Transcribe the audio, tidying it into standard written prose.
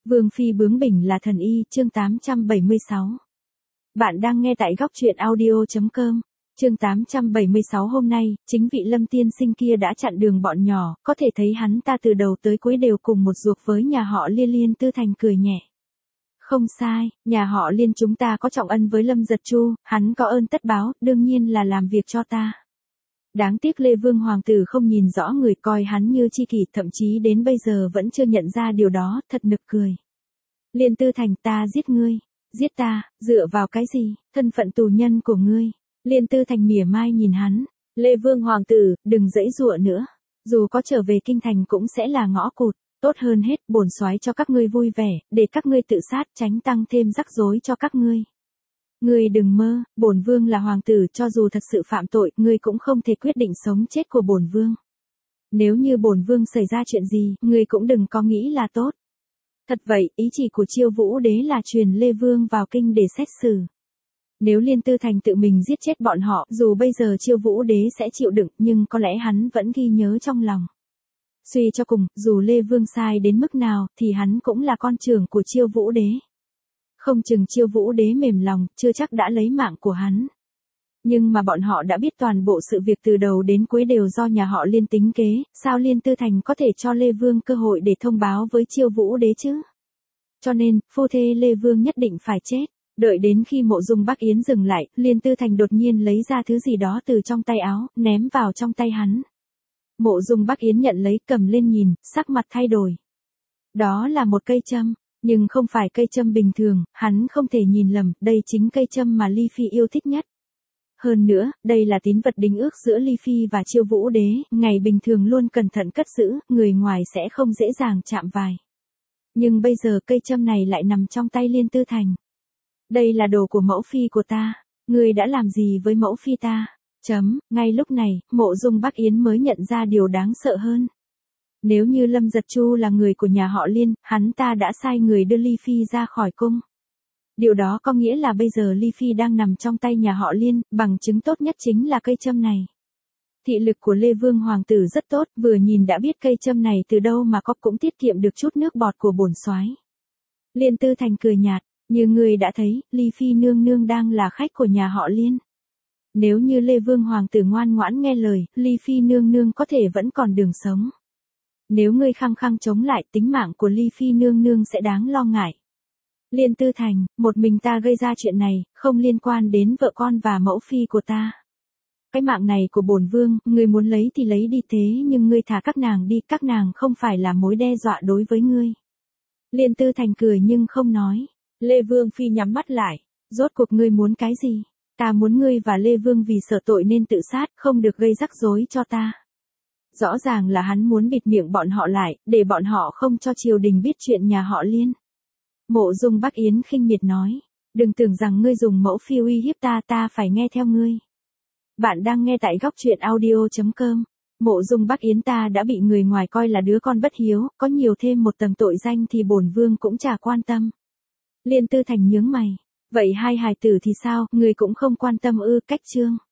Vương phi bướng bỉnh là thần y, chương 876. Bạn đang nghe tại góc truyện audio.com. Chương 876 hôm nay, chính vị Lâm tiên sinh kia đã chặn đường bọn nhỏ, có thể thấy hắn ta từ đầu tới cuối đều cùng một ruột với nhà họ Liên. Liên Tư Thành cười nhẹ. Không sai, nhà họ Liên chúng ta có trọng ân với Lâm Giật Chu, hắn có ơn tất báo, đương nhiên là làm việc cho ta. Đáng tiếc Lê Vương Hoàng tử không nhìn rõ người, coi hắn như chi kỷ, thậm chí đến bây giờ vẫn chưa nhận ra điều đó, thật nực cười. Liên Tư Thành, ta giết ngươi. Giết ta, dựa vào cái gì, thân phận tù nhân của ngươi. Liên Tư Thành mỉa mai nhìn hắn. Lê Vương Hoàng tử, đừng giãy giụa nữa. Dù có trở về kinh thành cũng sẽ là ngõ cụt. Tốt hơn hết, bổn soái cho các ngươi vui vẻ, để các ngươi tự sát, tránh tăng thêm rắc rối cho các ngươi. Ngươi đừng mơ, bổn vương là hoàng tử, cho dù thật sự phạm tội, ngươi cũng không thể quyết định sống chết của bổn vương. Nếu như bổn vương xảy ra chuyện gì, ngươi cũng đừng có nghĩ là tốt. Thật vậy, ý chỉ của Chiêu Vũ Đế là truyền Lê Vương vào kinh để xét xử. Nếu Liên Tư Thành tự mình giết chết bọn họ, dù bây giờ Chiêu Vũ Đế sẽ chịu đựng, nhưng có lẽ hắn vẫn ghi nhớ trong lòng. Suy cho cùng, dù Lê Vương sai đến mức nào, thì hắn cũng là con trưởng của Chiêu Vũ Đế. Không chừng Chiêu Vũ Đế mềm lòng, chưa chắc đã lấy mạng của hắn. Nhưng mà bọn họ đã biết toàn bộ sự việc từ đầu đến cuối đều do nhà họ Liên tính kế, sao Liên Tư Thành có thể cho Lê Vương cơ hội để thông báo với Chiêu Vũ Đế chứ? Cho nên, phu thê Lê Vương nhất định phải chết. Đợi đến khi Mộ Dung Bắc Yến dừng lại, Liên Tư Thành đột nhiên lấy ra thứ gì đó từ trong tay áo, ném vào trong tay hắn. Mộ Dung Bắc Yến nhận lấy, cầm lên nhìn, sắc mặt thay đổi. Đó là một cây châm. Nhưng không phải cây châm bình thường, hắn không thể nhìn lầm, đây chính cây châm mà Ly Phi yêu thích nhất. Hơn nữa, đây là tín vật đính ước giữa Ly Phi và Chiêu Vũ Đế, ngày bình thường luôn cẩn thận cất giữ, người ngoài sẽ không dễ dàng chạm vào. Nhưng bây giờ cây châm này lại nằm trong tay Liên Tư Thành. Đây là đồ của mẫu phi của ta, ngươi đã làm gì với mẫu phi ta? Ngay lúc này, Mộ Dung Bắc Yến mới nhận ra điều đáng sợ hơn. Nếu như Lâm Giật Chu là người của nhà họ Liên, hắn ta đã sai người đưa Ly Phi ra khỏi cung. Điều đó có nghĩa là bây giờ Ly Phi đang nằm trong tay nhà họ Liên, bằng chứng tốt nhất chính là cây châm này. Thị lực của Lê Vương Hoàng tử rất tốt, vừa nhìn đã biết cây châm này từ đâu mà có, cũng tiết kiệm được chút nước bọt của bổn soái. Liên Tư Thành cười nhạt, như người đã thấy, Ly Phi nương nương đang là khách của nhà họ Liên. Nếu như Lê Vương Hoàng tử ngoan ngoãn nghe lời, Ly Phi nương nương có thể vẫn còn đường sống. Nếu ngươi khăng khăng chống lại, tính mạng của Ly Phi nương nương sẽ đáng lo ngại. Liên Tư Thành, một mình ta gây ra chuyện này, không liên quan đến vợ con và mẫu phi của ta. Cái mạng này của bổn vương, ngươi muốn lấy thì lấy đi, thế nhưng ngươi thả các nàng đi, các nàng không phải là mối đe dọa đối với ngươi. Liên Tư Thành cười nhưng không nói. Lê Vương phi nhắm mắt lại, rốt cuộc ngươi muốn cái gì? Ta muốn ngươi và Lê Vương vì sợ tội nên tự sát, không được gây rắc rối cho ta. Rõ ràng là hắn muốn bịt miệng bọn họ lại, để bọn họ không cho triều đình biết chuyện nhà họ Liên. Mộ Dung Bắc Yến khinh miệt nói, đừng tưởng rằng ngươi dùng mẫu phi uy hiếp ta, ta phải nghe theo ngươi. Bạn đang nghe tại góc truyện audio.com. Mộ Dung Bắc Yến, ta đã bị người ngoài coi là đứa con bất hiếu, có nhiều thêm một tầng tội danh thì bổn vương cũng chả quan tâm. Liên Tư Thành nhướng mày, vậy hai hài tử thì sao, ngươi cũng không quan tâm ư? Cách chương.